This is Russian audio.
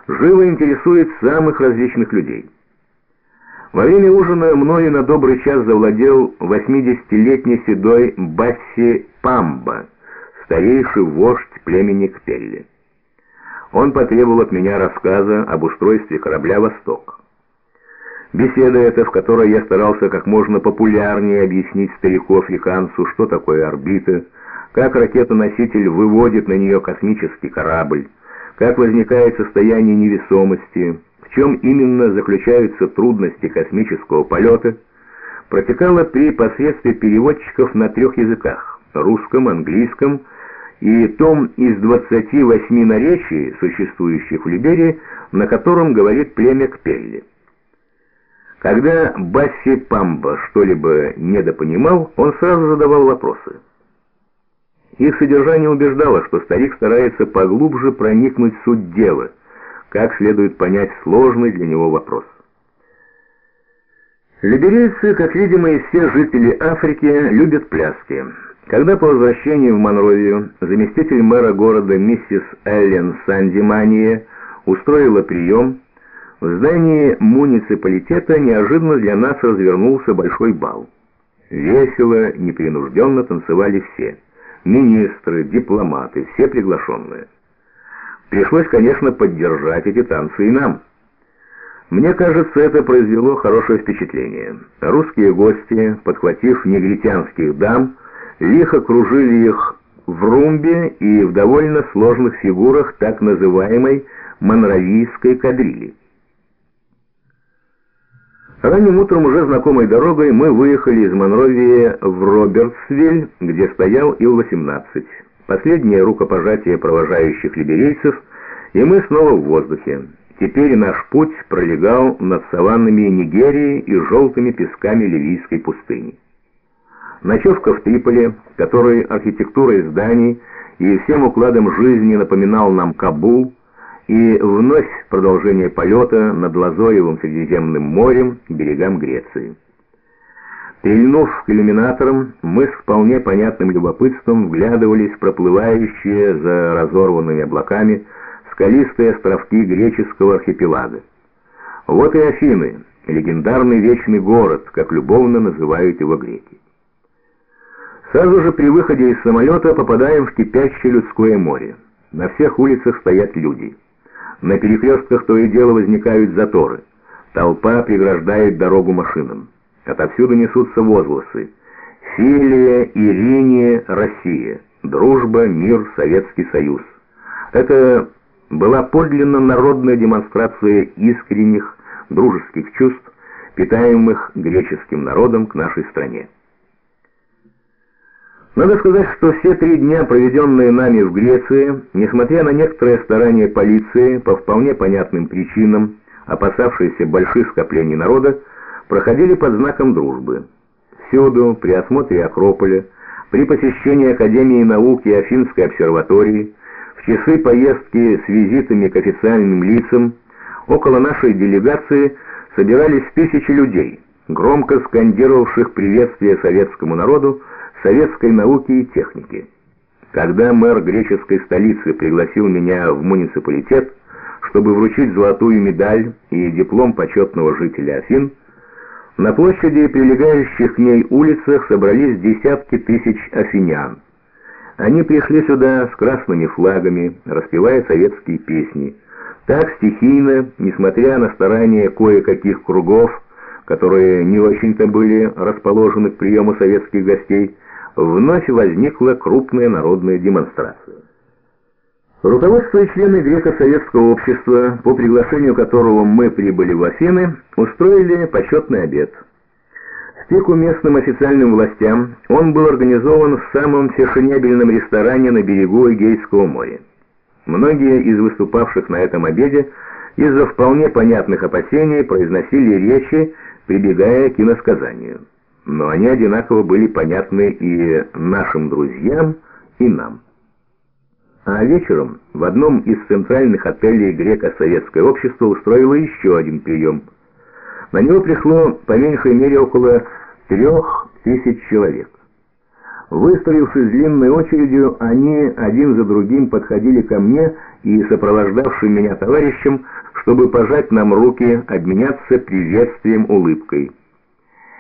живо интересует самых различных людей. Во время ужина мною на добрый час завладел 80-летний седой Басси Памба, старейший вождь племени Кпелли. Он потребовал от меня рассказа об устройстве корабля «Восток». Беседа эта, в которой я старался как можно популярнее объяснить старику-африканцу, что такое орбита, как ракета-носитель выводит на нее космический корабль, как возникает состояние невесомости, в чем именно заключаются трудности космического полета, протекала при посредстве переводчиков на 3 языках – русском, английском и том из 28 наречий, существующих в Либерии, на котором говорит племя Кпелли. Когда Басси Памба что-либо недопонимал, он сразу задавал вопросы. Их содержание убеждало, что старик старается поглубже проникнуть в суть дела, как следует понять сложный для него вопрос. Либерийцы, как видимо и все жители Африки, любят пляски. Когда по возвращении в Монровию заместитель мэра города миссис Эллен Сандимания устроила прием, в здании муниципалитета неожиданно для нас развернулся большой бал. Весело, непринужденно танцевали все. Министры, дипломаты, все приглашенные. Пришлось, конечно, поддержать эти танцы и нам. Мне кажется, это произвело хорошее впечатление. Русские гости, подхватив негритянских дам, лихо кружили их в румбе и в довольно сложных фигурах так называемой монровийской кадрили. Ранним утром уже знакомой дорогой мы выехали из Монровии в Робертсвиль, где стоял Ил-18. Последнее рукопожатие провожающих либерийцев, и мы снова в воздухе. Теперь наш путь пролегал над саваннами Нигерии и желтыми песками ливийской пустыни. Ночевка в Триполи, который архитектурой зданий и всем укладом жизни напоминал нам Кабул, и вновь продолжение полета над Лазоревым Средиземным морем к берегам Греции. Прильнув к иллюминаторам, мы с вполне понятным любопытством вглядывались в проплывающие за разорванными облаками скалистые островки греческого архипелага. Вот и Афины, легендарный вечный город, как любовно называют его греки. Сразу же при выходе из самолета попадаем в кипящее людское море. На всех улицах стоят люди. На перекрестках то и дело возникают заторы. Толпа преграждает дорогу машинам. Отовсюду несутся возгласы: «Филия, Ириния, Россия! Дружба, мир, Советский Союз!» Это была подлинно народная демонстрация искренних, дружеских чувств, питаемых греческим народом к нашей стране. Надо сказать, что все 3 дня, проведенные нами в Греции, несмотря на некоторые старания полиции, по вполне понятным причинам, опасавшейся больших скоплений народа, проходили под знаком дружбы. Всюду, при осмотре Акрополя, при посещении Академии наук и Афинской обсерватории, в часы поездки с визитами к официальным лицам, около нашей делегации собирались тысячи людей, громко скандировавших приветствие советскому народу, советской науки и техники. Когда мэр греческой столицы пригласил меня в муниципалитет, чтобы вручить золотую медаль и диплом почетного жителя Афин, на площади и прилегающих к ней улицах собрались десятки тысяч афинян. Они пришли сюда с красными флагами, распевая советские песни. Так стихийно, несмотря на старания кое-каких кругов, которые не очень-то были расположены к приему советских гостей, вновь возникла крупная народная демонстрация. Руководство и члены греко-советского общества, по приглашению которого мы прибыли в Афины, устроили почетный обед. В пику местным официальным властям он был организован в самом фешенебельном ресторане на берегу Эгейского моря. Многие из выступавших на этом обеде из-за вполне понятных опасений произносили речи, прибегая к иносказанию. Но они одинаково были понятны и нашим друзьям, и нам. А вечером в одном из центральных отелей греко-советское общество устроило еще один прием. На него пришло по меньшей мере около 3000 человек. Выстроившись длинной очередью, они один за другим подходили ко мне и сопровождавшим меня товарищем, чтобы пожать нам руки, обменяться приветствием, улыбкой.